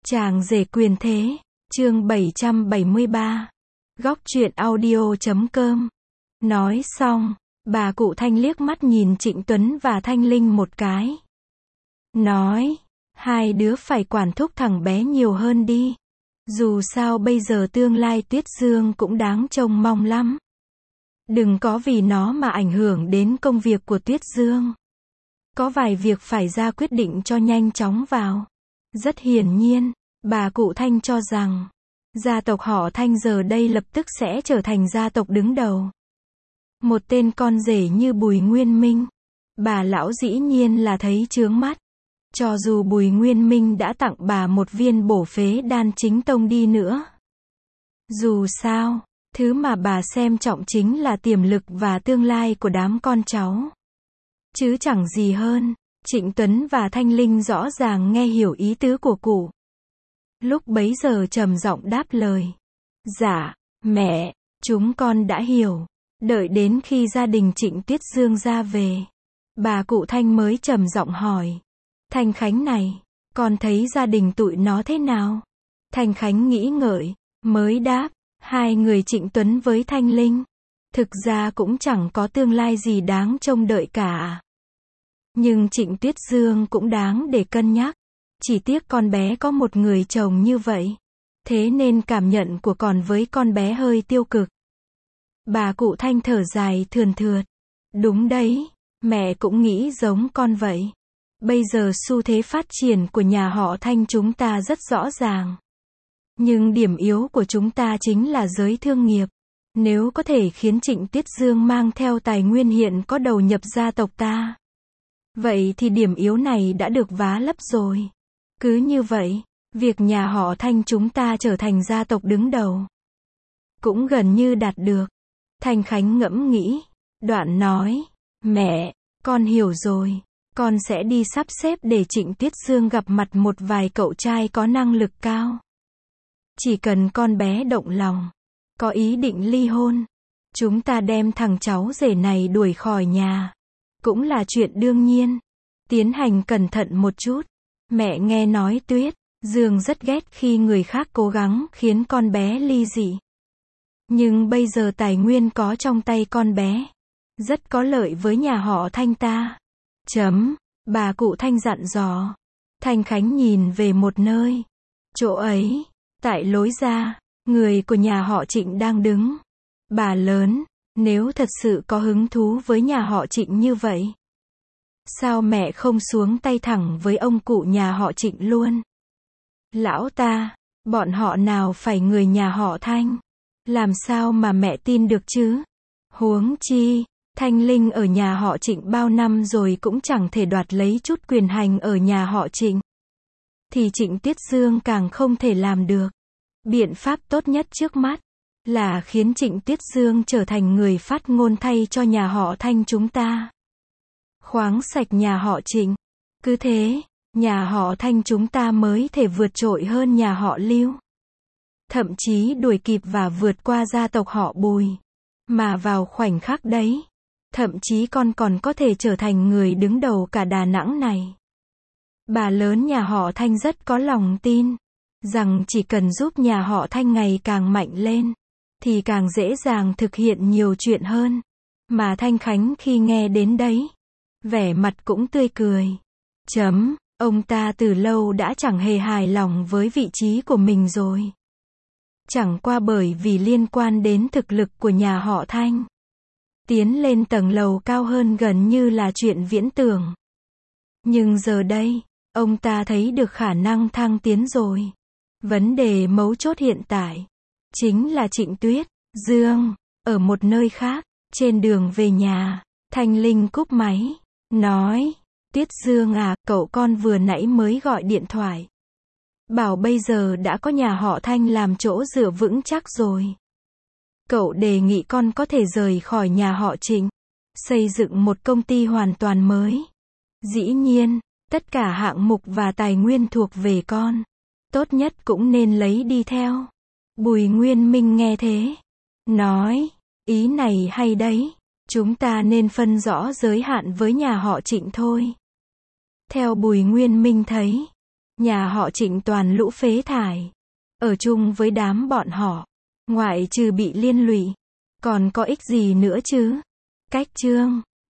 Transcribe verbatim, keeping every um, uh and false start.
Chàng rể quyền thế, chương bảy trăm bảy mươi ba. Góc truyện audio chấm com. Nói xong, bà cụ Thanh liếc mắt nhìn Trịnh Tuấn và Thanh Linh một cái. Nói, hai đứa phải quản thúc thằng bé nhiều hơn đi. Dù sao bây giờ tương lai Tuyết Dương cũng đáng trông mong lắm. Đừng có vì nó mà ảnh hưởng đến công việc của Tuyết Dương. Có vài việc phải ra quyết định cho nhanh chóng vào. Rất hiển nhiên, bà cụ Thanh cho rằng, gia tộc họ Thanh giờ đây lập tức sẽ trở thành gia tộc đứng đầu. Một tên con rể như Bùi Nguyên Minh, bà lão dĩ nhiên là thấy chướng mắt. Cho dù Bùi Nguyên Minh đã tặng bà một viên bổ phế đan chính tông đi nữa. Dù sao, thứ mà bà xem trọng chính là tiềm lực và tương lai của đám con cháu. Chứ chẳng gì hơn. Trịnh Tuấn và Thanh Linh rõ ràng nghe hiểu ý tứ của cụ. Lúc bấy giờ trầm giọng đáp lời. Dạ, mẹ, chúng con đã hiểu. Đợi đến khi gia đình Trịnh Tuyết Dương ra về, bà cụ Thanh mới trầm giọng hỏi. Thanh Khánh này, con thấy gia đình tụi nó thế nào? Thanh Khánh nghĩ ngợi, mới đáp, hai người Trịnh Tuấn với Thanh Linh, thực ra cũng chẳng có tương lai gì đáng trông đợi cả. Nhưng Trịnh Tuyết Dương cũng đáng để cân nhắc. Chỉ tiếc con bé có một người chồng như vậy. Thế nên cảm nhận của con với con bé hơi tiêu cực. Bà cụ Thanh thở dài thườn thượt. Đúng đấy, mẹ cũng nghĩ giống con vậy. Bây giờ xu thế phát triển của nhà họ Thanh chúng ta rất rõ ràng. Nhưng điểm yếu của chúng ta chính là giới thương nghiệp. Nếu có thể khiến Trịnh Tuyết Dương mang theo tài nguyên hiện có đầu nhập gia tộc ta, vậy thì điểm yếu này đã được vá lấp rồi. Cứ như vậy, việc nhà họ Thanh chúng ta trở thành gia tộc đứng đầu cũng gần như đạt được. Thanh Khánh ngẫm nghĩ, đoạn nói, mẹ, con hiểu rồi. Con sẽ đi sắp xếp để Trịnh Tuyết Dương gặp mặt một vài cậu trai có năng lực cao. Chỉ cần con bé động lòng, có ý định ly hôn, chúng ta đem thằng cháu rể này đuổi khỏi nhà. Cũng là chuyện đương nhiên. Tiến hành cẩn thận một chút. Mẹ nghe nói Tuyết Dương rất ghét khi người khác cố gắng khiến con bé ly dị. Nhưng bây giờ tài nguyên có trong tay con bé, rất có lợi với nhà họ Thanh ta. Chấm, bà cụ Thanh dặn dò. Thanh Khánh nhìn về một nơi. Chỗ ấy, tại lối ra, người của nhà họ Trịnh đang đứng. Bà lớn, nếu thật sự có hứng thú với nhà họ Trịnh như vậy, sao mẹ không xuống tay thẳng với ông cụ nhà họ Trịnh luôn? Lão ta, bọn họ nào phải người nhà họ Thanh? Làm sao mà mẹ tin được chứ? Huống chi, Thanh Linh ở nhà họ Trịnh bao năm rồi cũng chẳng thể đoạt lấy chút quyền hành ở nhà họ Trịnh. Thì Trịnh Tuyết Dương càng không thể làm được. Biện pháp tốt nhất trước mắt là khiến Trịnh Tuyết Dương trở thành người phát ngôn thay cho nhà họ Thanh chúng ta. Khoáng sạch nhà họ Trịnh. Cứ thế, nhà họ Thanh chúng ta mới thể vượt trội hơn nhà họ Lưu. Thậm chí đuổi kịp và vượt qua gia tộc họ Bùi. Mà vào khoảnh khắc đấy, thậm chí con còn có thể trở thành người đứng đầu cả Đà Nẵng này. Bà lớn nhà họ Thanh rất có lòng tin rằng chỉ cần giúp nhà họ Thanh ngày càng mạnh lên, thì càng dễ dàng thực hiện nhiều chuyện hơn. Mà Thanh Khánh khi nghe đến đấy, vẻ mặt cũng tươi cười. Chấm, ông ta từ lâu đã chẳng hề hài lòng với vị trí của mình rồi. Chẳng qua bởi vì liên quan đến thực lực của nhà họ Thanh. Tiến lên tầng lầu cao hơn gần như là chuyện viễn tưởng. Nhưng giờ đây, ông ta thấy được khả năng thăng tiến rồi. Vấn đề mấu chốt hiện tại chính là Trịnh Tuyết Dương ở một nơi khác. Trên đường về nhà, Thanh Linh cúp máy, nói, Tuyết Dương à, cậu con vừa nãy mới gọi điện thoại. Bảo bây giờ đã có nhà họ Thanh làm chỗ dựa vững chắc rồi. Cậu đề nghị con có thể rời khỏi nhà họ Trịnh, xây dựng một công ty hoàn toàn mới. Dĩ nhiên, tất cả hạng mục và tài nguyên thuộc về con. Tốt nhất cũng nên lấy đi theo. Bùi Nguyên Minh nghe thế, nói, ý này hay đấy. Chúng ta nên phân rõ giới hạn với nhà họ Trịnh thôi. Theo Bùi Nguyên Minh thấy, Nhà họ Trịnh toàn lũ phế thải. Ở chung với đám bọn họ, ngoại trừ bị liên lụy, còn có ích gì nữa chứ? Cách chương